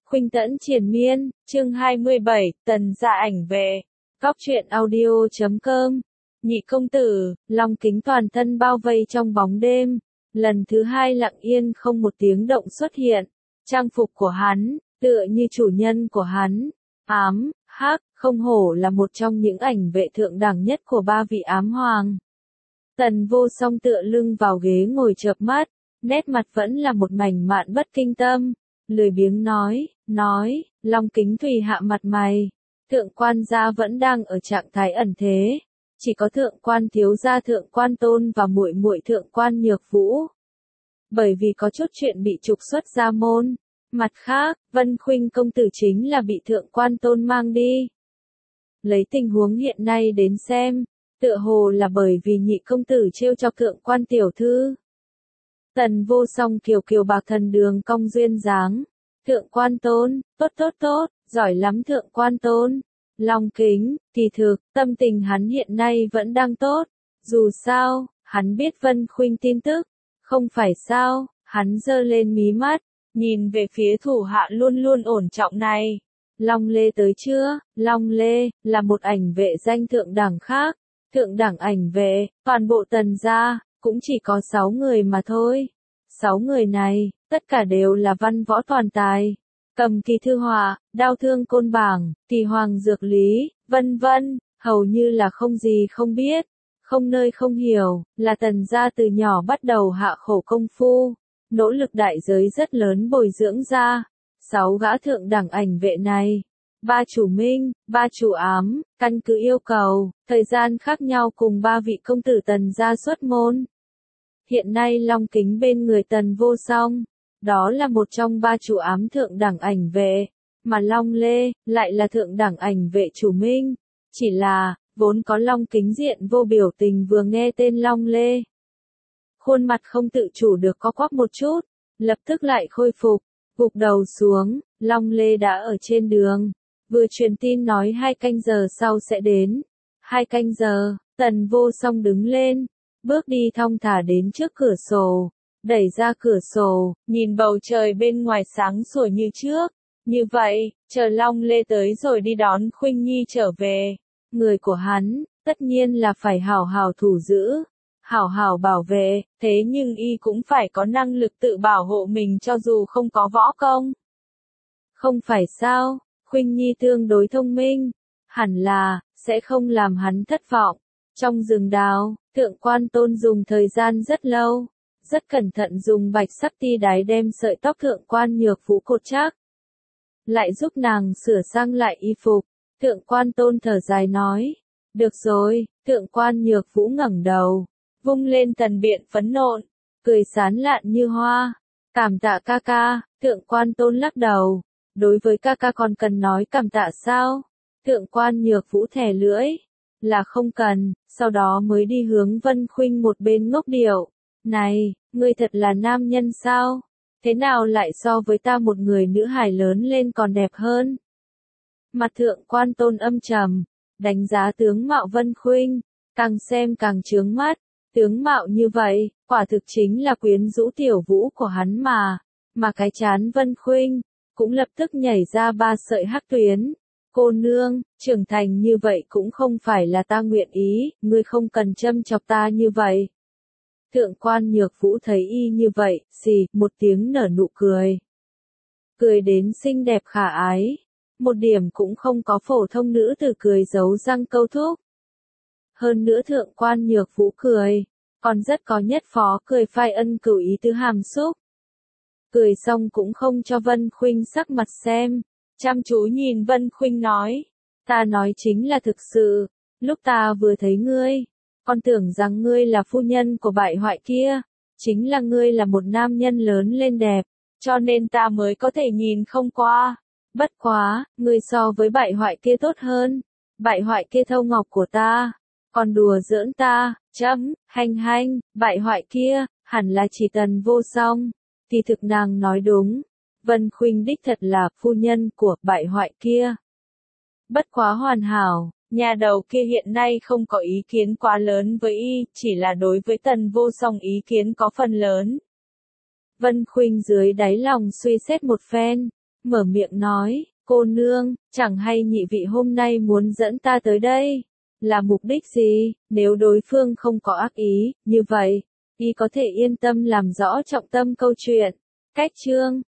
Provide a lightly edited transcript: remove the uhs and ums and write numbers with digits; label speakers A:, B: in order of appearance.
A: Khuynh Tẫn Triền Miên, chương 27, Tần gia ảnh về. Cóc truyện audio.com. Nhị công tử, Long Kính toàn thân bao vây trong bóng đêm. Lần thứ hai lặng yên không một tiếng động xuất hiện. Trang phục của hắn, tựa như chủ nhân của hắn. Ám, hắc, không hổ là một trong những ảnh vệ thượng đẳng nhất của ba vị ám hoàng. Tần Vô Song tựa lưng vào ghế ngồi chợp mắt, nét mặt vẫn là một mảnh mạn bất kinh tâm. Lười biếng nói, Long Kính tùy hạ mặt mày. Thượng quan gia vẫn đang ở trạng thái ẩn thế. Chỉ có thượng quan thiếu gia thượng quan tôn và muội muội thượng quan nhược vũ. Bởi vì có chút chuyện bị trục xuất gia môn. Mặt khác, Vân Khuynh công tử chính là bị thượng quan tôn mang đi. Lấy tình huống hiện nay đến xem, tựa hồ là bởi vì nhị công tử trêu chọc thượng quan tiểu thư. Tần Vô Song kiều kiều bạc thần đường cong duyên dáng. Thượng quan tôn, tốt, giỏi lắm thượng quan tôn. Long Kính, kỳ thực, tâm tình hắn hiện nay vẫn đang tốt. Dù sao, hắn biết Vân Khuynh tin tức. Không phải sao, hắn giơ lên mí mắt, nhìn về phía thủ hạ luôn luôn ổn trọng này. Long Lê tới chưa? Long Lê, là một ảnh vệ danh thượng đẳng khác. Thượng đẳng ảnh vệ, toàn bộ Tần gia, cũng chỉ có 6 người mà thôi. 6 người này, tất cả đều là văn võ toàn tài. Cầm kỳ thư họa, đao thương côn bảng, kỳ hoàng dược lý, vân vân, hầu như là không gì không biết, không nơi không hiểu, là Tần gia từ nhỏ bắt đầu hạ khổ công phu, nỗ lực đại giới rất lớn bồi dưỡng ra. 6 gã thượng đẳng ảnh vệ này, 3 chủ minh, 3 chủ ám, căn cứ yêu cầu, thời gian khác nhau cùng 3 vị công tử Tần gia xuất môn. Hiện nay Long Kính bên người Tần Vô Song, đó là một trong 3 chủ ám thượng đẳng ảnh vệ, mà Long Lê, lại là thượng đẳng ảnh vệ chủ minh. Chỉ là, vốn có Long Kính diện vô biểu tình vừa nghe tên Long Lê. Khuôn mặt không tự chủ được co quắp một chút, lập tức lại khôi phục, gục đầu xuống, Long Lê đã ở trên đường, vừa truyền tin nói 2 canh giờ sau sẽ đến. 2 canh giờ, Tần Vô Song đứng lên, bước đi thong thả đến trước cửa sổ, đẩy ra cửa sổ, nhìn bầu trời bên ngoài sáng sủa như trước. Như vậy, chờ Long Lê tới rồi đi đón Khuynh Nhi trở về. Người của hắn, tất nhiên là phải hảo hảo thủ giữ, hảo hảo bảo vệ, thế nhưng y cũng phải có năng lực tự bảo hộ mình cho dù không có võ công. Không phải sao, Khuynh Nhi tương đối thông minh, hẳn là, sẽ không làm hắn thất vọng. Trong rừng đào, thượng quan tôn dùng thời gian rất lâu, rất cẩn thận dùng bạch sắc ti đái đem sợi tóc thượng quan nhược vũ cột chắc. Lại giúp nàng sửa sang lại y phục, thượng quan tôn thở dài nói. Được rồi, thượng quan nhược vũ ngẩng đầu, vung lên tần biện phấn nộn, cười sán lạn như hoa. Cảm tạ ca ca, thượng quan tôn lắc đầu. Đối với ca ca còn cần nói cảm tạ sao? Thượng quan nhược vũ thẻ lưỡi. Là không cần, sau đó mới đi hướng Vân Khuynh một bên ngốc điệu. Này, ngươi thật là nam nhân sao? Thế nào lại so với ta một người nữ hài lớn lên còn đẹp hơn? Mặt thượng quan tôn âm trầm, đánh giá tướng mạo Vân Khuynh, càng xem càng chướng mắt. Tướng mạo như vậy, quả thực chính là quyến rũ tiểu vũ của hắn mà cái trán Vân Khuynh cũng lập tức nhảy ra 3 sợi hắc tuyến. Cô nương, trưởng thành như vậy cũng không phải là ta nguyện ý, ngươi không cần châm chọc ta như vậy. Thượng quan nhược vũ thấy y như vậy, xì, một tiếng nở nụ cười. Cười đến xinh đẹp khả ái. Một điểm cũng không có phổ thông nữ tử cười giấu răng câu thúc. Hơn nữa thượng quan nhược vũ cười, còn rất có nhất phó cười phai ân cửu ý tứ hàm xúc. Cười xong cũng không cho Vân Khuynh sắc mặt xem. Chăm chú nhìn Vân Khuynh nói. Ta nói chính là thực sự. Lúc ta vừa thấy ngươi, còn tưởng rằng ngươi là phu nhân của bại hoại kia. Chính là ngươi là một nam nhân lớn lên đẹp. Cho nên ta mới có thể nhìn không qua. Bất quá, ngươi so với bại hoại kia tốt hơn. Bại hoại kia thâu ngọc của ta. Còn đùa giỡn ta, hành, bại hoại kia, hẳn là chỉ Tần Vô Song. Thì thực nàng nói đúng. Vân Khuynh đích thật là phu nhân của bại hoại kia. Bất quá hoàn hảo, nhà đầu kia hiện nay không có ý kiến quá lớn với y, chỉ là đối với Tần Vô Song ý kiến có phần lớn. Vân Khuynh dưới đáy lòng suy xét một phen, mở miệng nói, cô nương, chẳng hay nhị vị hôm nay muốn dẫn ta tới đây, là mục đích gì? Nếu đối phương không có ác ý, như vậy, y có thể yên tâm làm rõ trọng tâm câu chuyện. Cách chương